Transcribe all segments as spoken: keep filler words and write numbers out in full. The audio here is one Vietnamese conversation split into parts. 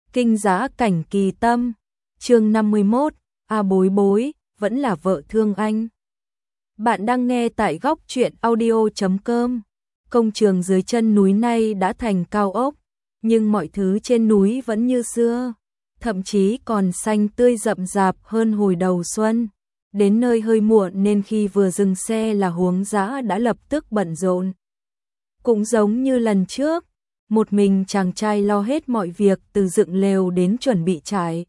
Kinh giá cảnh kỳ tâm, chương năm mươi mốt, A Bối Bối, vẫn là vợ thương anh. Bạn đang nghe tại góc truyện audio chấm com. Công trường dưới chân núi nay đã thành cao ốc, nhưng mọi thứ trên núi vẫn như xưa, thậm chí còn xanh tươi rậm rạp hơn hồi đầu xuân. Đến nơi hơi muộn nên khi vừa dừng xe là Huống Dã đã lập tức bận rộn. Cũng giống như lần trước, một mình chàng trai lo hết mọi việc từ dựng lều đến chuẩn bị trại.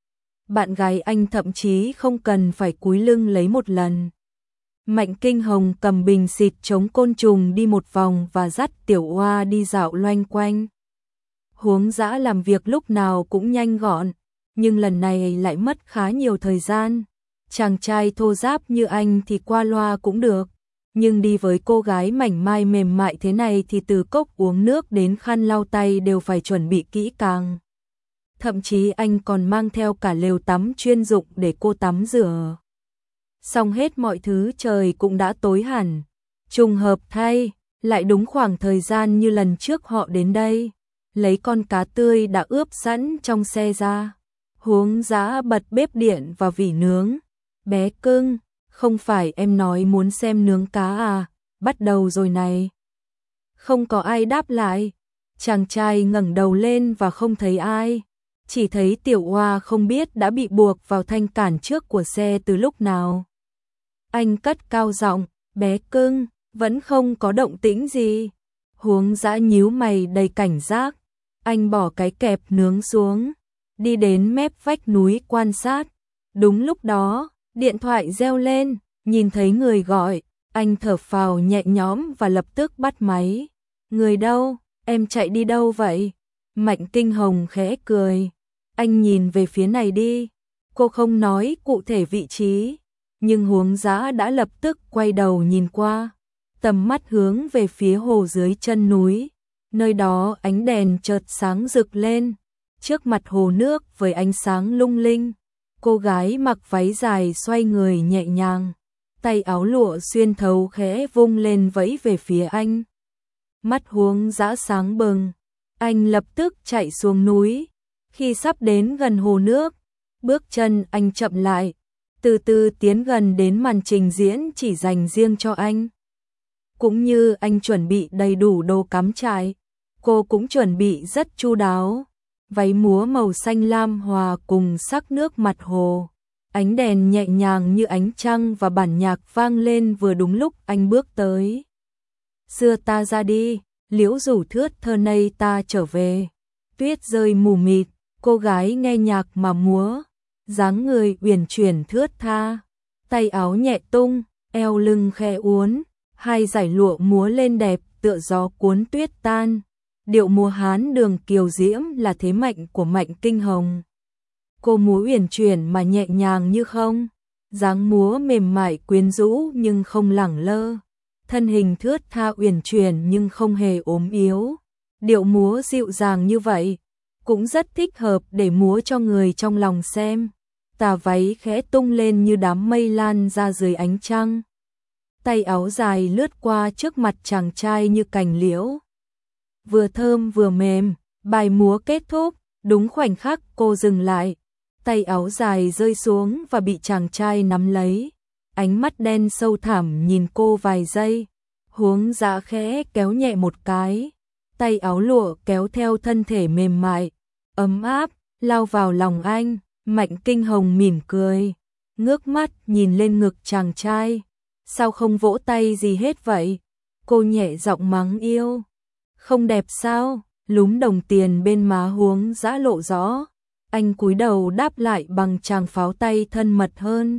Bạn gái anh thậm chí không cần phải cúi lưng lấy một lần. Mạnh Kinh Hồng cầm bình xịt chống côn trùng đi một vòng và dắt Tiểu Oa đi dạo loanh quanh. Huống Dã làm việc lúc nào cũng nhanh gọn, nhưng lần này lại mất khá nhiều thời gian. Chàng trai thô ráp như anh thì qua loa cũng được, nhưng đi với cô gái mảnh mai mềm mại thế này thì từ cốc uống nước đến khăn lau tay đều phải chuẩn bị kỹ càng. Thậm chí anh còn mang theo cả lều tắm chuyên dụng để cô tắm rửa. Xong hết mọi thứ trời cũng đã tối hẳn. Trùng hợp thay, lại đúng khoảng thời gian như lần trước họ đến đây. Lấy con cá tươi đã ướp sẵn trong xe ra. Huống Dã bật bếp điện và vỉ nướng. Bé cưng, không phải em nói muốn xem nướng cá à, bắt đầu rồi này. Không có ai đáp lại. Chàng trai ngẩng đầu lên và không thấy ai. Chỉ thấy Tiểu Oa không biết đã bị buộc vào thanh cản trước của xe từ lúc nào. Anh cất cao giọng, bé cưng, vẫn không có động tĩnh gì. Huống Dã nhíu mày đầy cảnh giác. Anh bỏ cái kẹp nướng xuống, đi đến mép vách núi quan sát. Đúng lúc đó, điện thoại reo lên, nhìn thấy người gọi, anh thở phào nhẹ nhõm và lập tức bắt máy. Người đâu, em chạy đi đâu vậy? Mạnh Kinh Hồng khẽ cười. Anh nhìn về phía này đi. Cô không nói cụ thể vị trí, nhưng Huống Dã đã lập tức quay đầu nhìn qua, tầm mắt hướng về phía hồ dưới chân núi. Nơi đó ánh đèn chợt sáng rực lên, trước mặt hồ nước với ánh sáng lung linh. Cô gái mặc váy dài xoay người nhẹ nhàng, tay áo lụa xuyên thấu khẽ vung lên vẫy về phía anh. Mắt Huống Dã sáng bừng, anh lập tức chạy xuống núi. Khi sắp đến gần hồ nước, bước chân anh chậm lại, từ từ tiến gần đến màn trình diễn chỉ dành riêng cho anh. Cũng như anh chuẩn bị đầy đủ đồ cắm trại, cô cũng chuẩn bị rất chu đáo. Váy múa màu xanh lam hòa cùng sắc nước mặt hồ. Ánh đèn nhẹ nhàng như ánh trăng và bản nhạc vang lên vừa đúng lúc anh bước tới. Xưa ta ra đi, liễu rủ thướt thơ nay ta trở về. Tuyết rơi mù mịt, cô gái nghe nhạc mà múa. Dáng người uyển chuyển thướt tha, tay áo nhẹ tung, eo lưng khẽ uốn. Hai dải lụa múa lên đẹp tựa gió cuốn tuyết tan. Điệu múa Hán đường kiều diễm là thế mạnh của Mạnh Kinh Hồng. Cô múa uyển chuyển mà nhẹ nhàng như không, dáng múa mềm mại quyến rũ nhưng không lẳng lơ, thân hình thướt tha uyển chuyển nhưng không hề ốm yếu. Điệu múa dịu dàng như vậy cũng rất thích hợp để múa cho người trong lòng xem. Tà váy khẽ tung lên như đám mây lan ra dưới ánh trăng. Tay áo dài lướt qua trước mặt chàng trai như cành liễu, vừa thơm vừa mềm. Bài múa kết thúc, đúng khoảnh khắc cô dừng lại, tay áo dài rơi xuống và bị chàng trai nắm lấy. Ánh mắt đen sâu thẳm nhìn cô vài giây. Huống Dã khẽ kéo nhẹ một cái, tay áo lụa kéo theo thân thể mềm mại, ấm áp, lao vào lòng anh. Mạnh Kinh Hồng mỉm cười, ngước mắt nhìn lên ngực chàng trai. Sao không vỗ tay gì hết vậy? Cô nhẹ giọng mắng yêu. Không đẹp sao? Lúm đồng tiền bên má Huống Dã lộ rõ. Anh cúi đầu đáp lại bằng tràng pháo tay thân mật hơn.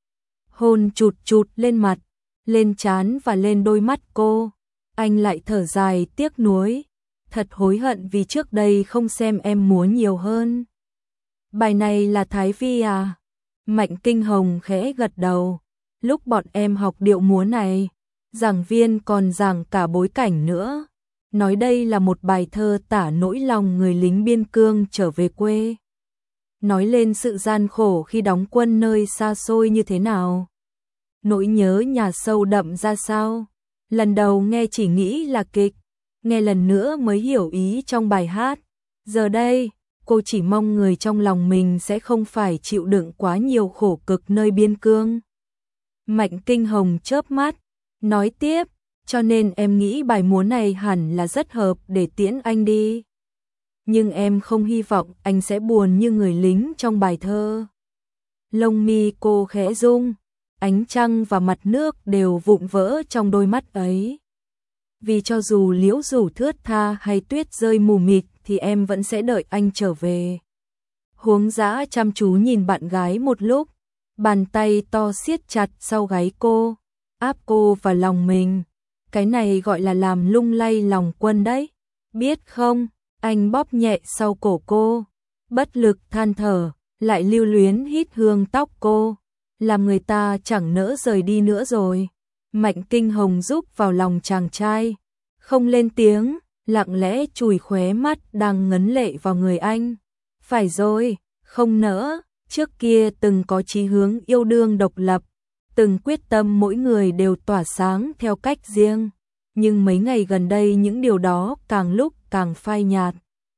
Hôn chụt chụt lên mặt, lên trán và lên đôi mắt cô. Anh lại thở dài tiếc nuối. Thật hối hận vì trước đây không xem em múa nhiều hơn. Bài này là Thái Vi à? Mạnh Kinh Hồng khẽ gật đầu. Lúc bọn em học điệu múa này, giảng viên còn giảng cả bối cảnh nữa. Nói đây là một bài thơ tả nỗi lòng người lính biên cương trở về quê. Nói lên sự gian khổ khi đóng quân nơi xa xôi như thế nào. Nỗi nhớ nhà sâu đậm ra sao. Lần đầu nghe chỉ nghĩ là kịch, nghe lần nữa mới hiểu ý trong bài hát. Giờ đây, cô chỉ mong người trong lòng mình sẽ không phải chịu đựng quá nhiều khổ cực nơi biên cương. Mạnh Kinh Hồng chớp mắt, nói tiếp, cho nên em nghĩ bài múa này hẳn là rất hợp để tiễn anh đi. Nhưng em không hy vọng anh sẽ buồn như người lính trong bài thơ. Lông mi cô khẽ rung, ánh trăng và mặt nước đều vụn vỡ trong đôi mắt ấy. Vì cho dù liễu rủ thướt tha hay tuyết rơi mù mịt thì em vẫn sẽ đợi anh trở về. Huống Dã chăm chú nhìn bạn gái một lúc, bàn tay to siết chặt sau gáy cô, áp cô vào lòng mình. Cái này gọi là làm lung lay lòng quân đấy, biết không? Anh bóp nhẹ sau cổ cô, bất lực than thở, lại lưu luyến hít hương tóc cô, làm người ta chẳng nỡ rời đi nữa rồi. Mạnh Kinh Hồng rúc vào lòng chàng trai, không lên tiếng, lặng lẽ chùi khóe mắt đang ngấn lệ vào người anh. Phải rồi, không nỡ, trước kia từng có chí hướng yêu đương độc lập, từng quyết tâm mỗi người đều tỏa sáng theo cách riêng, nhưng mấy ngày gần đây những điều đó càng lúc càng phai nhạt.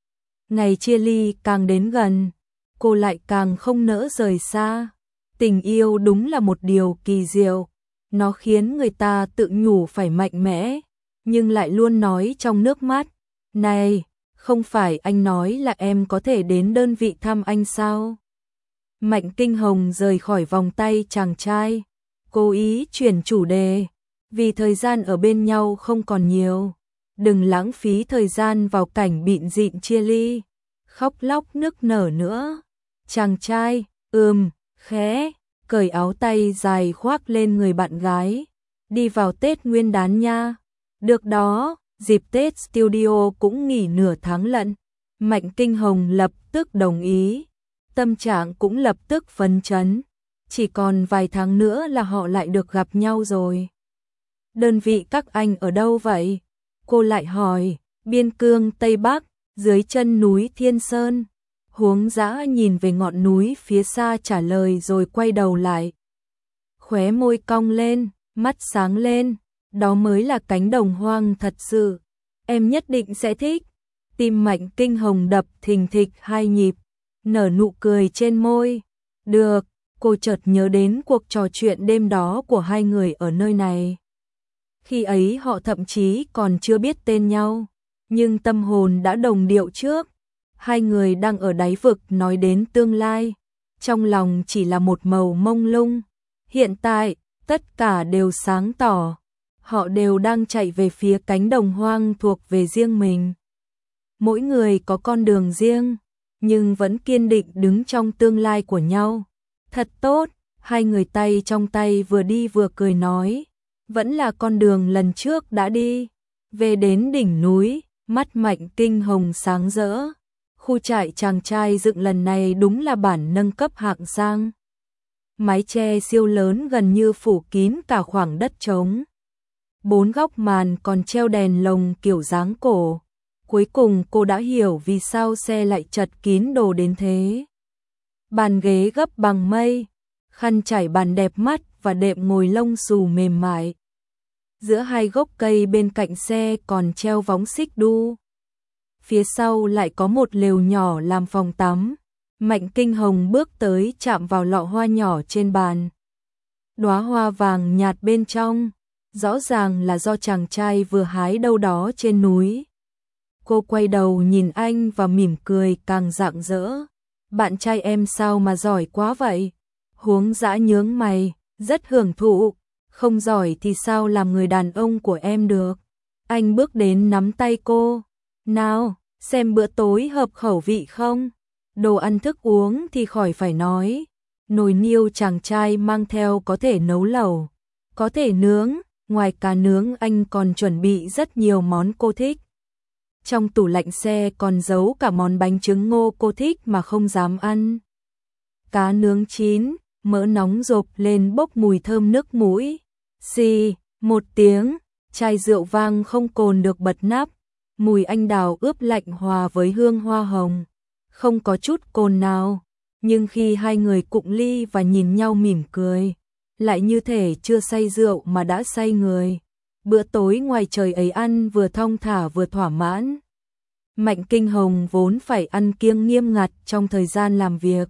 Ngày chia ly càng đến gần, cô lại càng không nỡ rời xa. Tình yêu đúng là một điều kỳ diệu, nó khiến người ta tự nhủ phải mạnh mẽ, nhưng lại luôn nói trong nước mắt, này, không phải anh nói là em có thể đến đơn vị thăm anh sao? Mạnh Kinh Hồng rời khỏi vòng tay chàng trai, cố ý chuyển chủ đề, vì thời gian ở bên nhau không còn nhiều, đừng lãng phí thời gian vào cảnh bịn rịn chia ly, khóc lóc nức nở nữa. Chàng trai, ừm, khẽ, cởi áo tay dài khoác lên người bạn gái, đi vào Tết Nguyên đán nha. Được đó, dịp Tết studio cũng nghỉ nửa tháng lận. Mạnh Kinh Hồng lập tức đồng ý, tâm trạng cũng lập tức phấn chấn, chỉ còn vài tháng nữa là họ lại được gặp nhau rồi. Đơn vị các anh ở đâu vậy? Cô lại hỏi. Biên cương Tây Bắc, dưới chân núi Thiên Sơn. Huống Dã nhìn về ngọn núi phía xa trả lời rồi quay đầu lại. Khóe môi cong lên, mắt sáng lên, đó mới là cánh đồng hoang thật sự. Em nhất định sẽ thích. Tim Mạnh Kinh Hồng đập thình thịch hai nhịp, nở nụ cười trên môi. Được, cô chợt nhớ đến cuộc trò chuyện đêm đó của hai người ở nơi này. Khi ấy họ thậm chí còn chưa biết tên nhau, nhưng tâm hồn đã đồng điệu trước. Hai người đang ở đáy vực nói đến tương lai, trong lòng chỉ là một màu mông lung. Hiện tại, tất cả đều sáng tỏ, họ đều đang chạy về phía cánh đồng hoang thuộc về riêng mình. Mỗi người có con đường riêng, nhưng vẫn kiên định đứng trong tương lai của nhau. Thật tốt, hai người tay trong tay vừa đi vừa cười nói, vẫn là con đường lần trước đã đi. Về đến đỉnh núi, mắt Mạnh Kinh Hồng sáng rỡ. Khu trại chàng trai dựng lần này đúng là bản nâng cấp hạng sang. Mái che siêu lớn gần như phủ kín cả khoảng đất trống. Bốn góc màn còn treo đèn lồng kiểu dáng cổ. Cuối cùng cô đã hiểu vì sao xe lại chật kín đồ đến thế. Bàn ghế gấp bằng mây, khăn trải bàn đẹp mắt và đệm ngồi lông xù mềm mại. Giữa hai gốc cây bên cạnh xe còn treo võng xích đu. Phía sau lại có một lều nhỏ làm phòng tắm. Mạnh Kinh Hồng bước tới chạm vào lọ hoa nhỏ trên bàn. Đóa hoa vàng nhạt bên trong, rõ ràng là do chàng trai vừa hái đâu đó trên núi. Cô quay đầu nhìn anh và mỉm cười càng rạng rỡ. Bạn trai em sao mà giỏi quá vậy? Huống Dã nhướng mày, rất hưởng thụ. Không giỏi thì sao làm người đàn ông của em được? Anh bước đến nắm tay cô. Nào, xem bữa tối hợp khẩu vị không? Đồ ăn thức uống thì khỏi phải nói. Nồi niêu chàng trai mang theo có thể nấu lẩu, có thể nướng. Ngoài cá nướng anh còn chuẩn bị rất nhiều món cô thích. Trong tủ lạnh xe còn giấu cả món bánh trứng ngô cô thích mà không dám ăn. Cá nướng chín, mỡ nóng rộp lên bốc mùi thơm nước mũi. Xì, một tiếng, chai rượu vang không cồn được bật nắp. Mùi anh đào ướp lạnh hòa với hương hoa hồng. Không có chút cồn nào, nhưng khi hai người cụng ly và nhìn nhau mỉm cười, lại như thể chưa say rượu mà đã say người. Bữa tối ngoài trời ấy ăn vừa thong thả vừa thỏa mãn. Mạnh Kinh Hồng vốn phải ăn kiêng nghiêm ngặt trong thời gian làm việc.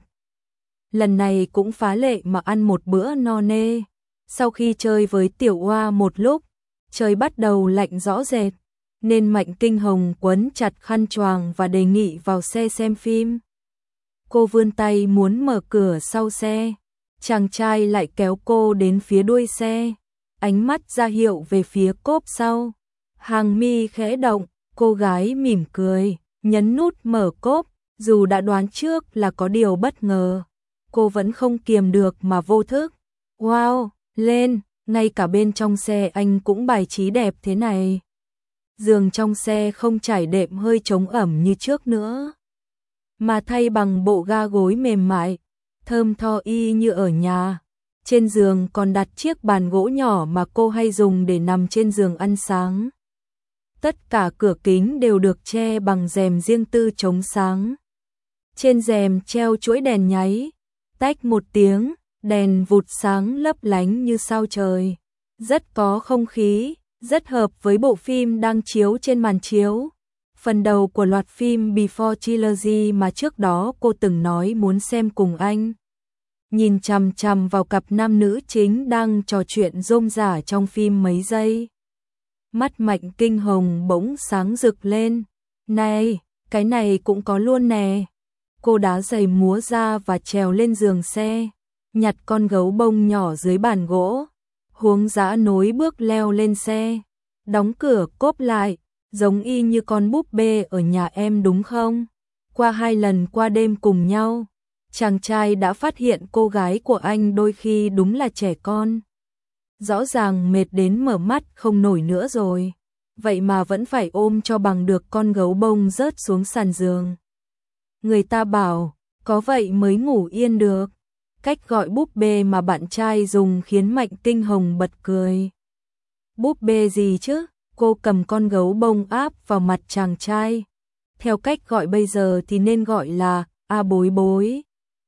Lần này cũng phá lệ mà ăn một bữa no nê. Sau khi chơi với Tiểu Oa một lúc, trời bắt đầu lạnh rõ rệt, nên Mạnh Kinh Hồng quấn chặt khăn choàng và đề nghị vào xe xem phim. Cô vươn tay muốn mở cửa sau xe, chàng trai lại kéo cô đến phía đuôi xe, ánh mắt ra hiệu về phía cốp sau. Hàng mi khẽ động, cô gái mỉm cười, nhấn nút mở cốp, dù đã đoán trước là có điều bất ngờ. Cô vẫn không kiềm được mà vô thức. Wow, lên, ngay cả bên trong xe anh cũng bài trí đẹp thế này. Giường trong xe không trải đệm hơi chống ẩm như trước nữa, mà thay bằng bộ ga gối mềm mại, thơm tho y như ở nhà. Trên giường còn đặt chiếc bàn gỗ nhỏ mà cô hay dùng để nằm trên giường ăn sáng. Tất cả cửa kính đều được che bằng rèm riêng tư chống sáng. Trên rèm treo chuỗi đèn nháy, tách một tiếng, đèn vụt sáng lấp lánh như sao trời. Rất có không khí, rất hợp với bộ phim đang chiếu trên màn chiếu. Phần đầu của loạt phim Before Trilogy mà trước đó cô từng nói muốn xem cùng anh. Nhìn chằm chằm vào cặp nam nữ chính đang trò chuyện rôm rả trong phim mấy giây. Mắt Mạnh Kinh Hồng bỗng sáng rực lên. Này, cái này cũng có luôn nè. Cô đá giày múa ra và trèo lên giường xe, nhặt con gấu bông nhỏ dưới bàn gỗ. Huống Dã nối bước leo lên xe, đóng cửa cốp lại, giống y như con búp bê ở nhà em đúng không? Qua hai lần qua đêm cùng nhau, chàng trai đã phát hiện cô gái của anh đôi khi đúng là trẻ con. Rõ ràng mệt đến mở mắt không nổi nữa rồi, vậy mà vẫn phải ôm cho bằng được con gấu bông rớt xuống sàn giường. Người ta bảo, có vậy mới ngủ yên được. Cách gọi búp bê mà bạn trai dùng khiến Mạnh Kinh Hồng bật cười. Búp bê gì chứ? Cô cầm con gấu bông áp vào mặt chàng trai. Theo cách gọi bây giờ thì nên gọi là a bối bối.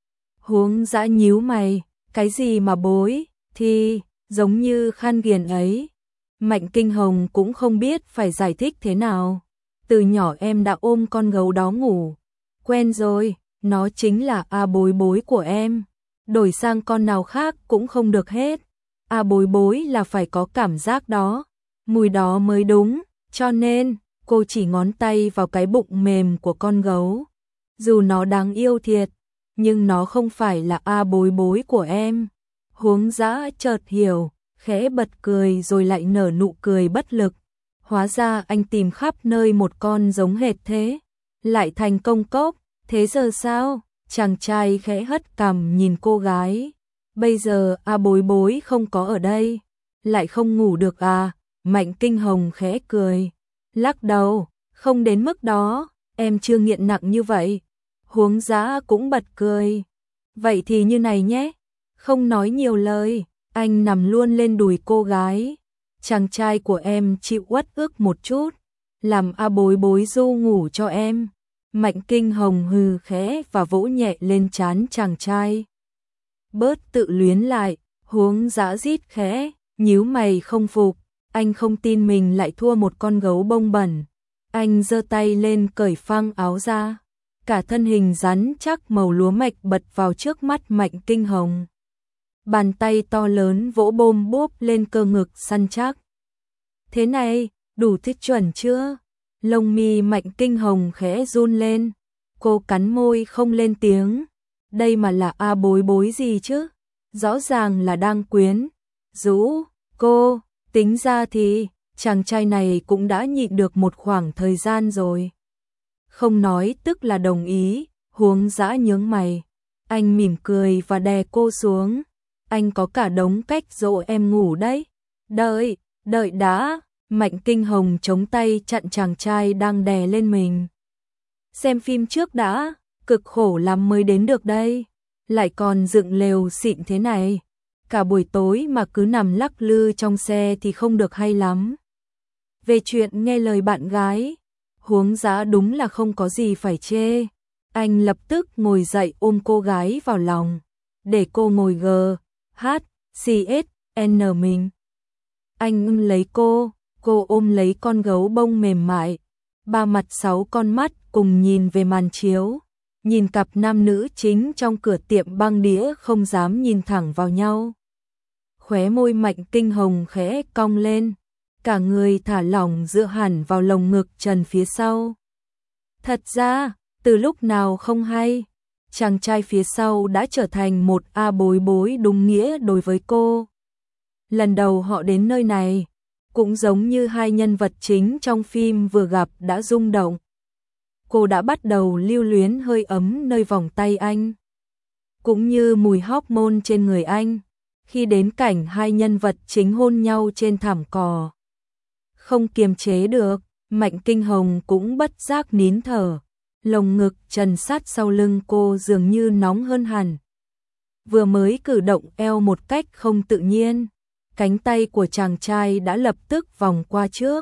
Huống Dã nhíu mày, cái gì mà bối, thì giống như khan ghiền ấy. Mạnh Kinh Hồng cũng không biết phải giải thích thế nào. Từ nhỏ em đã ôm con gấu đó ngủ. Quen rồi, nó chính là a bối bối của em. Đổi sang con nào khác cũng không được hết. A bối bối là phải có cảm giác đó, mùi đó mới đúng, cho nên cô chỉ ngón tay vào cái bụng mềm của con gấu. Dù nó đáng yêu thiệt, nhưng nó không phải là a bối bối của em. Huống Dã chợt hiểu, khẽ bật cười rồi lại nở nụ cười bất lực. Hóa ra anh tìm khắp nơi một con giống hệt thế, lại thành công cốc, thế giờ sao? Chàng trai khẽ hất cằm nhìn cô gái. Bây giờ a bối bối không có ở đây, lại không ngủ được à? Mạnh Kinh Hồng khẽ cười, lắc đầu, không đến mức đó, em chưa nghiện nặng như vậy. Huống Dã cũng bật cười. Vậy thì như này nhé, không nói nhiều lời, anh nằm luôn lên đùi cô gái. Chàng trai của em chịu uất ức một chút, làm a bối bối du ngủ cho em. Mạnh Kinh Hồng hừ khẽ và vỗ nhẹ lên trán chàng trai. Bớt tự luyến lại, Huống Dã rít khẽ, nhíu mày không phục, anh không tin mình lại thua một con gấu bông bẩn. Anh giơ tay lên cởi phăng áo ra, cả thân hình rắn chắc màu lúa mạch bật vào trước mắt Mạnh Kinh Hồng. Bàn tay to lớn vỗ bôm bốp lên cơ ngực săn chắc. Thế này, đủ thích chuẩn chưa? Lông mi Mạnh Kinh Hồng khẽ run lên, cô cắn môi không lên tiếng. Đây mà là a bối bối gì chứ? Rõ ràng là đang quyến rũ cô, tính ra thì chàng trai này cũng đã nhịn được một khoảng thời gian rồi. Không nói tức là đồng ý. Huống Dã nhướng mày, anh mỉm cười và đè cô xuống. Anh có cả đống cách dỗ em ngủ đấy. Đợi, đợi đã. Mạnh Kinh Hồng chống tay chặn chàng trai đang đè lên mình. Xem phim trước đã, cực khổ lắm mới đến được đây. Lại còn dựng lều xịn thế này. Cả buổi tối mà cứ nằm lắc lư trong xe thì không được hay lắm. Về chuyện nghe lời bạn gái, Huống Dã đúng là không có gì phải chê. Anh lập tức ngồi dậy ôm cô gái vào lòng, để cô ngồi gờ, hát, xê ét en mình. Anh ưng lấy cô, cô ôm lấy con gấu bông mềm mại, ba mặt sáu con mắt cùng nhìn về màn chiếu, nhìn cặp nam nữ chính trong cửa tiệm băng đĩa không dám nhìn thẳng vào nhau. Khóe môi Mạnh Kinh Hồng khẽ cong lên, cả người thả lỏng dựa hẳn vào lồng ngực Trần phía sau. Thật ra, từ lúc nào không hay, chàng trai phía sau đã trở thành một A bối bối đúng nghĩa đối với cô. Lần đầu họ đến nơi này, cũng giống như hai nhân vật chính trong phim vừa gặp đã rung động. Cô đã bắt đầu lưu luyến hơi ấm nơi vòng tay anh, cũng như mùi hormone trên người anh, khi đến cảnh hai nhân vật chính hôn nhau trên thảm cỏ. Không kiềm chế được, Mạnh Kinh Hồng cũng bất giác nín thở, lồng ngực Trần sát sau lưng cô dường như nóng hơn hẳn. Vừa mới cử động eo một cách không tự nhiên, cánh tay của chàng trai đã lập tức vòng qua trước.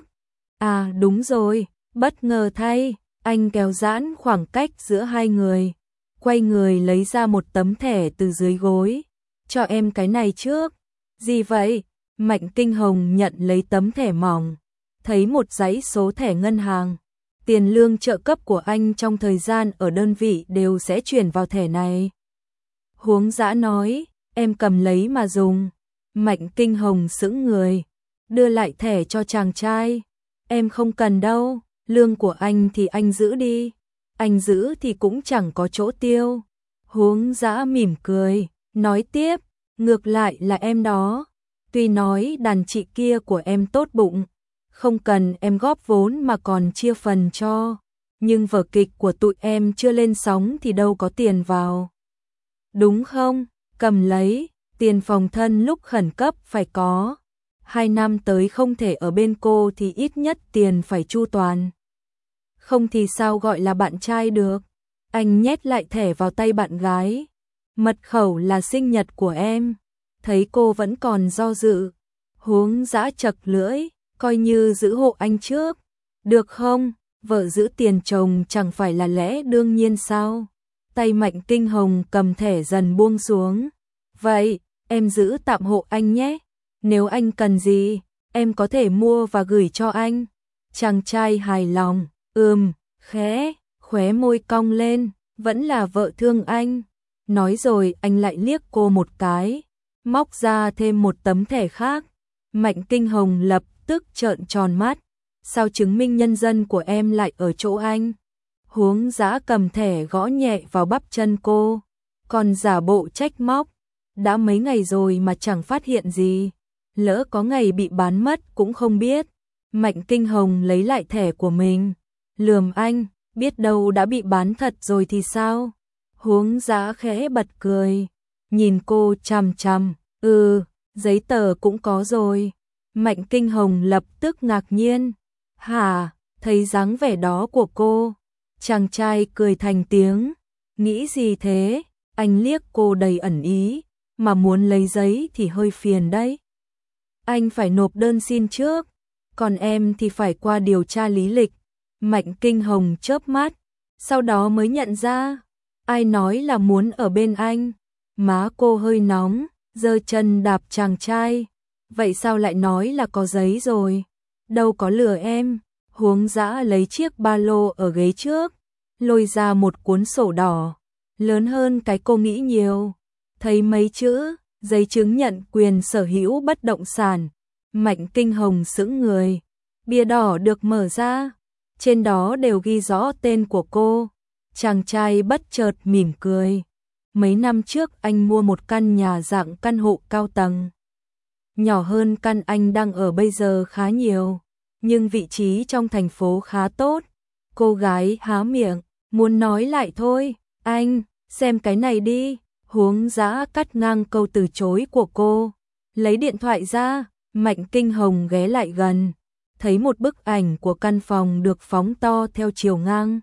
À đúng rồi, bất ngờ thay, anh kéo giãn khoảng cách giữa hai người, quay người lấy ra một tấm thẻ từ dưới gối. Cho em cái này trước. Gì vậy? Mạnh Kinh Hồng nhận lấy tấm thẻ mỏng, thấy một dãy số thẻ ngân hàng. Tiền lương trợ cấp của anh trong thời gian ở đơn vị đều sẽ chuyển vào thẻ này. Huống Dã nói, em cầm lấy mà dùng. Mạnh Kinh Hồng sững người, đưa lại thẻ cho chàng trai. Em không cần đâu, lương của anh thì anh giữ đi. Anh giữ thì cũng chẳng có chỗ tiêu. Huống Dã mỉm cười, nói tiếp, ngược lại là em đó. Tuy nói đàn chị kia của em tốt bụng, không cần em góp vốn mà còn chia phần cho, nhưng vở kịch của tụi em chưa lên sóng thì đâu có tiền vào. Đúng không? Cầm lấy, tiền phòng thân lúc khẩn cấp phải có. Hai năm tới không thể ở bên cô thì ít nhất tiền phải chu toàn. Không thì sao gọi là bạn trai được? Anh nhét lại thẻ vào tay bạn gái. Mật khẩu là sinh nhật của em. Thấy cô vẫn còn do dự, Huống Dã chật lưỡi, coi như giữ hộ anh trước. Được không? Vợ giữ tiền chồng chẳng phải là lẽ đương nhiên sao? Tay Mạnh Kinh Hồng cầm thẻ dần buông xuống. Vậy, em giữ tạm hộ anh nhé. Nếu anh cần gì, em có thể mua và gửi cho anh. Chàng trai hài lòng, ừm, khẽ, khóe môi cong lên, vẫn là vợ thương anh. Nói rồi anh lại liếc cô một cái, móc ra thêm một tấm thẻ khác. Mạnh Kinh Hồng lập tức trợn tròn mắt. Sao chứng minh nhân dân của em lại ở chỗ anh? Huống Dã cầm thẻ gõ nhẹ vào bắp chân cô, còn giả bộ trách móc. Đã mấy ngày rồi mà chẳng phát hiện gì. Lỡ có ngày bị bán mất cũng không biết. Mạnh Kinh Hồng lấy lại thẻ của mình, lườm anh, biết đâu đã bị bán thật rồi thì sao? Huống Dã khẽ bật cười, nhìn cô chằm chằm, ừ, giấy tờ cũng có rồi. Mạnh Kinh Hồng lập tức ngạc nhiên, hả, thấy dáng vẻ đó của cô. Chàng trai cười thành tiếng, nghĩ gì thế? Anh liếc cô đầy ẩn ý, mà muốn lấy giấy thì hơi phiền đấy. Anh phải nộp đơn xin trước, còn em thì phải qua điều tra lý lịch. Mạnh Kinh Hồng chớp mắt, sau đó mới nhận ra, ai nói là muốn ở bên anh. Má cô hơi nóng, giơ chân đạp chàng trai. Vậy sao lại nói là có giấy rồi? Đâu có lừa em. Huống Dã lấy chiếc ba lô ở ghế trước, lôi ra một cuốn sổ đỏ, lớn hơn cái cô nghĩ nhiều. Thấy mấy chữ, giấy chứng nhận quyền sở hữu bất động sản. Mạnh Kinh Hồng sững người, bìa đỏ được mở ra, trên đó đều ghi rõ tên của cô. Chàng trai bất chợt mỉm cười. Mấy năm trước anh mua một căn nhà dạng căn hộ cao tầng, nhỏ hơn căn anh đang ở bây giờ khá nhiều, nhưng vị trí trong thành phố khá tốt. Cô gái há miệng, muốn nói lại thôi. Anh, xem cái này đi. Huống Dã cắt ngang câu từ chối của cô, lấy điện thoại ra. Mạnh Kinh Hồng ghé lại gần, thấy một bức ảnh của căn phòng được phóng to theo chiều ngang.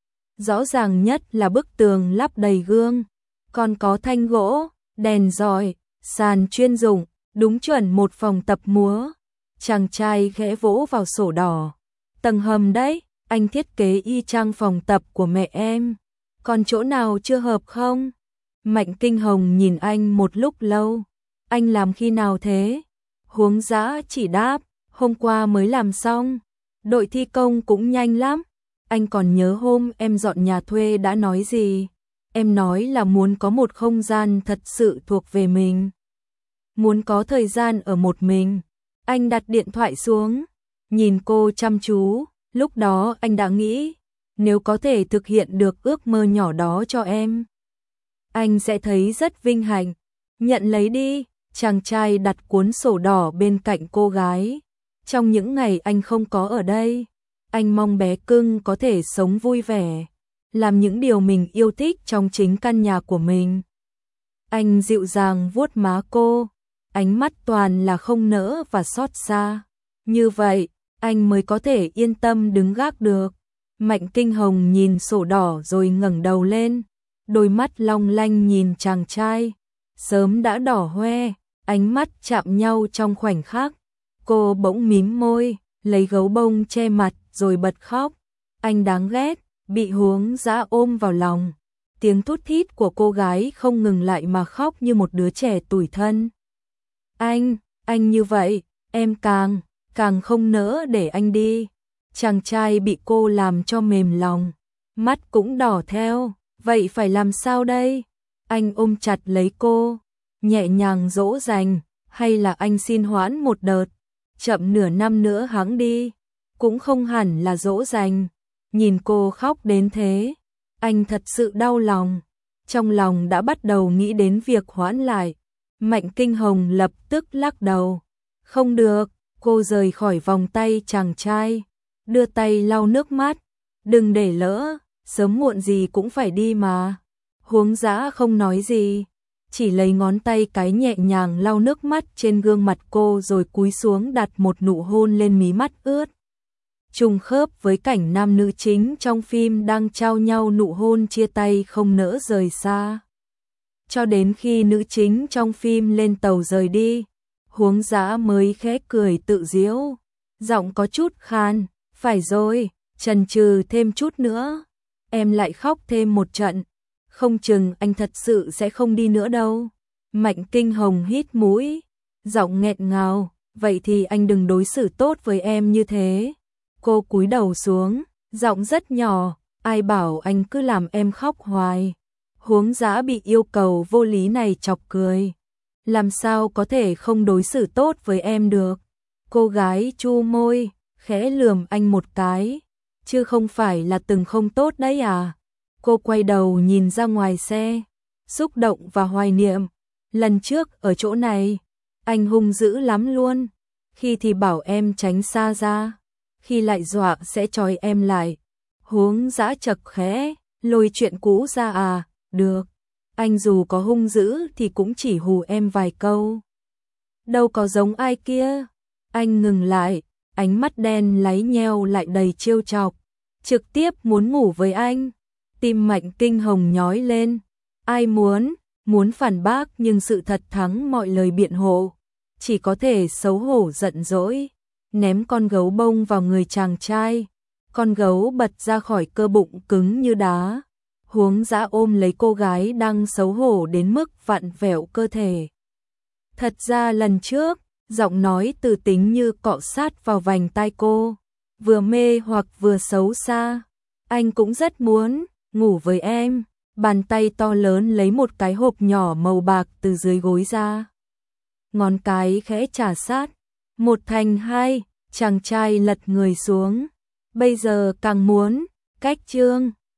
Rõ ràng nhất là bức tường lắp đầy gương, còn có thanh gỗ, đèn rọi, sàn chuyên dụng, đúng chuẩn một phòng tập múa. Chàng trai khẽ vỗ vào sổ đỏ. Tầng hầm đấy, anh thiết kế y chang phòng tập của mẹ em. Còn chỗ nào chưa hợp không? Mạnh Kinh Hồng nhìn anh một lúc lâu. Anh làm khi nào thế? Huống Dã chỉ đáp, hôm qua mới làm xong. Đội thi công cũng nhanh lắm. Anh còn nhớ hôm em dọn nhà thuê đã nói gì? Em nói là muốn có một không gian thật sự thuộc về mình. Muốn có thời gian ở một mình. Anh đặt điện thoại xuống, nhìn cô chăm chú, lúc đó anh đã nghĩ, nếu có thể thực hiện được ước mơ nhỏ đó cho em, anh sẽ thấy rất vinh hạnh. Nhận lấy đi, chàng trai đặt cuốn sổ đỏ bên cạnh cô gái. Trong những ngày anh không có ở đây, anh mong bé cưng có thể sống vui vẻ, làm những điều mình yêu thích trong chính căn nhà của mình. Anh dịu dàng vuốt má cô, ánh mắt toàn là không nỡ và xót xa. Như vậy, anh mới có thể yên tâm đứng gác được. Mạnh Kinh Hồng nhìn sổ đỏ rồi ngẩng đầu lên, đôi mắt long lanh nhìn chàng trai, sớm đã đỏ hoe, ánh mắt chạm nhau trong khoảnh khắc. Cô bỗng mím môi, lấy gấu bông che mặt rồi bật khóc. Anh đáng ghét, bị Huống Dã ôm vào lòng. Tiếng thút thít của cô gái không ngừng lại mà khóc như một đứa trẻ tủi thân. Anh, anh như vậy, em càng, càng không nỡ để anh đi. Chàng trai bị cô làm cho mềm lòng, mắt cũng đỏ theo, vậy phải làm sao đây? Anh ôm chặt lấy cô, nhẹ nhàng dỗ dành, hay là anh xin hoãn một đợt, chậm nửa năm nữa hẵng đi, cũng không hẳn là dỗ dành. Nhìn cô khóc đến thế, anh thật sự đau lòng, trong lòng đã bắt đầu nghĩ đến việc hoãn lại. Mạnh Kinh Hồng lập tức lắc đầu, không được, cô rời khỏi vòng tay chàng trai, đưa tay lau nước mắt, đừng để lỡ, sớm muộn gì cũng phải đi mà. Huống Dã không nói gì, chỉ lấy ngón tay cái nhẹ nhàng lau nước mắt trên gương mặt cô rồi cúi xuống đặt một nụ hôn lên mí mắt ướt. Trùng khớp với cảnh nam nữ chính trong phim đang trao nhau nụ hôn chia tay không nỡ rời xa. Cho đến khi nữ chính trong phim lên tàu rời đi, Huống Dã mới khẽ cười tự giễu, giọng có chút khan, phải rồi, chần chừ thêm chút nữa, em lại khóc thêm một trận, không chừng anh thật sự sẽ không đi nữa đâu. Mạnh Kinh Hồng hít mũi, giọng nghẹn ngào, vậy thì anh đừng đối xử tốt với em như thế. Cô cúi đầu xuống, giọng rất nhỏ, ai bảo anh cứ làm em khóc hoài. Huống Dã bị yêu cầu vô lý này chọc cười, làm sao có thể không đối xử tốt với em được. Cô gái chu môi, khẽ lườm anh một cái, chứ không phải là từng không tốt đấy à. Cô quay đầu nhìn ra ngoài xe, xúc động và hoài niệm, lần trước ở chỗ này, anh hung dữ lắm luôn, khi thì bảo em tránh xa ra, khi lại dọa sẽ trói em lại. Huống Dã chật khẽ, lôi chuyện cũ ra à, được, anh dù có hung dữ thì cũng chỉ hù em vài câu. Đâu có giống ai kia. Anh ngừng lại, ánh mắt đen láy nheo lại đầy trêu chọc, trực tiếp muốn ngủ với anh. Tim Mạnh Kinh Hồng nhói lên, ai muốn, muốn phản bác nhưng sự thật thắng mọi lời biện hộ, chỉ có thể xấu hổ giận dỗi, ném con gấu bông vào người chàng trai. Con gấu bật ra khỏi cơ bụng cứng như đá. Huống Dã ôm lấy cô gái đang xấu hổ đến mức vặn vẹo cơ thể. Thật ra lần trước, giọng nói từ tính như cọ sát vào vành tai cô, vừa mê hoặc vừa xấu xa. Anh cũng rất muốn ngủ với em. Bàn tay to lớn lấy một cái hộp nhỏ màu bạc từ dưới gối ra. Ngón cái khẽ chà sát, một thành hai, chàng trai lật người xuống. Bây giờ càng muốn, cách chương